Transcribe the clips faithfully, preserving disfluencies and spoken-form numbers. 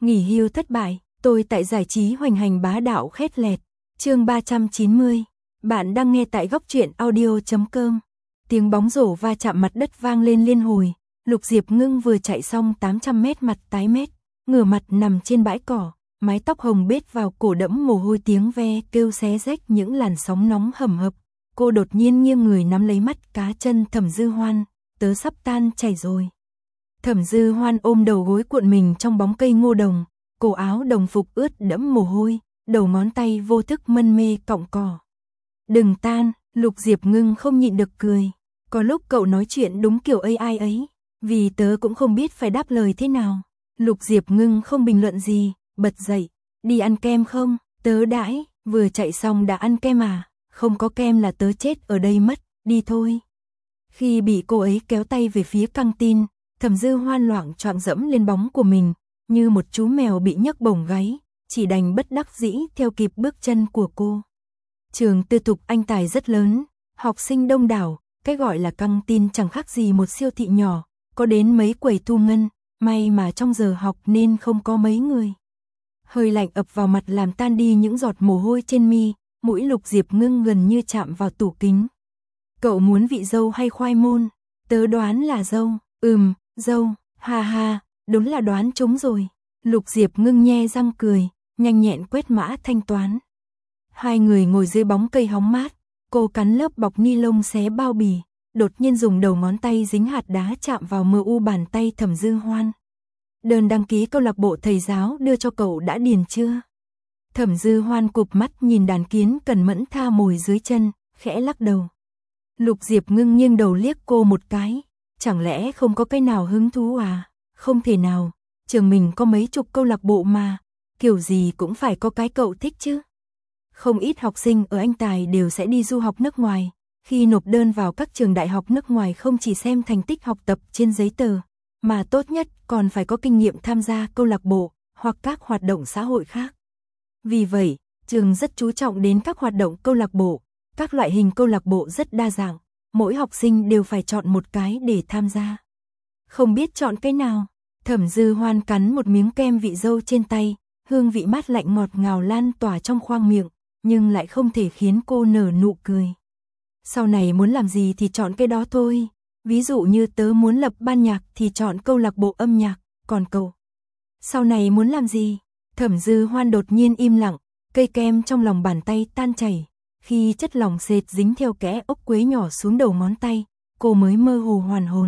Nghỉ hưu thất bại, tôi tại giải trí hoành hành bá đạo khét lẹt. Chương ba trăm chín mươi. Bạn đang nghe tại góc truyện audio chấm com. Tiếng bóng rổ va chạm mặt đất vang lên liên hồi. Lục Diệp Ngưng vừa chạy xong tám trăm mét mặt tái mét, ngửa mặt nằm trên bãi cỏ, mái tóc hồng bết vào cổ đẫm mồ hôi, tiếng ve kêu xé rách những làn sóng nóng hầm hập. Cô đột nhiên nghiêng người nắm lấy mắt cá chân Thẩm Dư Hoan, tớ sắp tan chảy rồi. Thẩm Dư Hoan ôm đầu gối cuộn mình trong bóng cây ngô đồng, cổ áo đồng phục ướt đẫm mồ hôi, đầu ngón tay vô thức mân mê cọng cỏ. Đừng tan, Lục Diệp Ngưng không nhịn được cười. Có lúc cậu nói chuyện đúng kiểu a i ấy, vì tớ cũng không biết phải đáp lời thế nào. Lục Diệp Ngưng không bình luận gì, bật dậy, đi ăn kem không? Tớ đãi, vừa chạy xong đã ăn kem à? Không có kem là tớ chết ở đây mất, đi thôi. Khi bị cô ấy kéo tay về phía căng tin, Thẩm Dư Hoan loạng choạng dẫm lên bóng của mình, như một chú mèo bị nhấc bổng gáy, chỉ đành bất đắc dĩ theo kịp bước chân của cô. Trường tư thục Anh Tài rất lớn, học sinh đông đảo, cái gọi là căng tin chẳng khác gì một siêu thị nhỏ, có đến mấy quầy thu ngân, may mà trong giờ học nên không có mấy người. Hơi lạnh ập vào mặt làm tan đi những giọt mồ hôi trên mi, mũi Lục Diệp Ngưng gần như chạm vào tủ kính. Cậu muốn vị dâu hay khoai môn? Tớ đoán là dâu. Ừm, dâu, ha ha, đúng là đoán trúng rồi. Lục Diệp Ngưng nhe răng cười, nhanh nhẹn quét mã thanh toán. Hai người ngồi dưới bóng cây hóng mát, cô cắn lớp bọc ni lông xé bao bì, đột nhiên dùng đầu ngón tay dính hạt đá chạm vào mờ u bàn tay Thẩm Dư Hoan. Đơn đăng ký câu lạc bộ thầy giáo đưa cho cậu đã điền chưa? Thẩm Dư Hoan cụp mắt nhìn đàn kiến cần mẫn tha mồi dưới chân, khẽ lắc đầu. Lục Diệp Ngưng nghiêng đầu liếc cô một cái, chẳng lẽ không có cái nào hứng thú à? Không thể nào, trường mình có mấy chục câu lạc bộ mà, kiểu gì cũng phải có cái cậu thích chứ. Không ít học sinh ở Anh Tài đều sẽ đi du học nước ngoài, khi nộp đơn vào các trường đại học nước ngoài không chỉ xem thành tích học tập trên giấy tờ, mà tốt nhất còn phải có kinh nghiệm tham gia câu lạc bộ hoặc các hoạt động xã hội khác. Vì vậy, trường rất chú trọng đến các hoạt động câu lạc bộ, các loại hình câu lạc bộ rất đa dạng, mỗi học sinh đều phải chọn một cái để tham gia. Không biết chọn cái nào? Thẩm Dư Hoan cắn một miếng kem vị dâu trên tay, hương vị mát lạnh ngọt ngào lan tỏa trong khoang miệng, nhưng lại không thể khiến cô nở nụ cười. Sau này muốn làm gì thì chọn cái đó thôi, ví dụ như tớ muốn lập ban nhạc thì chọn câu lạc bộ âm nhạc, còn cậu? Sau này muốn làm gì? Thẩm Dư Hoan đột nhiên im lặng, cây kem trong lòng bàn tay tan chảy, khi chất lỏng sệt dính theo kẽ ốc quế nhỏ xuống đầu ngón tay, cô mới mơ hồ hoàn hồn.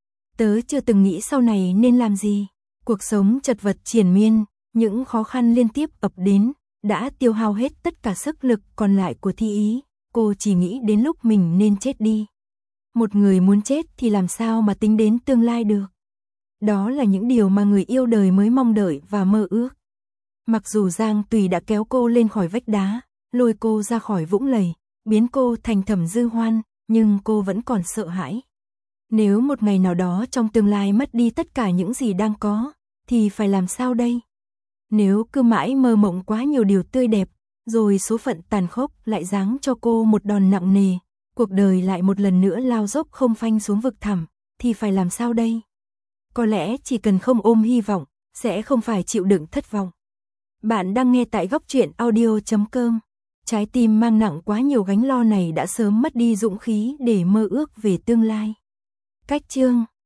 Tớ chưa từng nghĩ sau này nên làm gì, cuộc sống chật vật triền miên, những khó khăn liên tiếp ập đến, đã tiêu hao hết tất cả sức lực còn lại của thi ý, cô chỉ nghĩ đến lúc mình nên chết đi. Một người muốn chết thì làm sao mà tính đến tương lai được. Đó là những điều mà người yêu đời mới mong đợi và mơ ước. Mặc dù Giang Tùy đã kéo cô lên khỏi vách đá, lôi cô ra khỏi vũng lầy, biến cô thành Thẩm Dư Hoan, nhưng cô vẫn còn sợ hãi. Nếu một ngày nào đó trong tương lai mất đi tất cả những gì đang có, thì phải làm sao đây? Nếu cứ mãi mơ mộng quá nhiều điều tươi đẹp, rồi số phận tàn khốc lại giáng cho cô một đòn nặng nề, cuộc đời lại một lần nữa lao dốc không phanh xuống vực thẳm, thì phải làm sao đây? Có lẽ chỉ cần không ôm hy vọng, sẽ không phải chịu đựng thất vọng. Bạn đang nghe tại góc truyện audio chấm com. Trái tim mang nặng quá nhiều gánh lo này đã sớm mất đi dũng khí để mơ ước về tương lai. Cách chương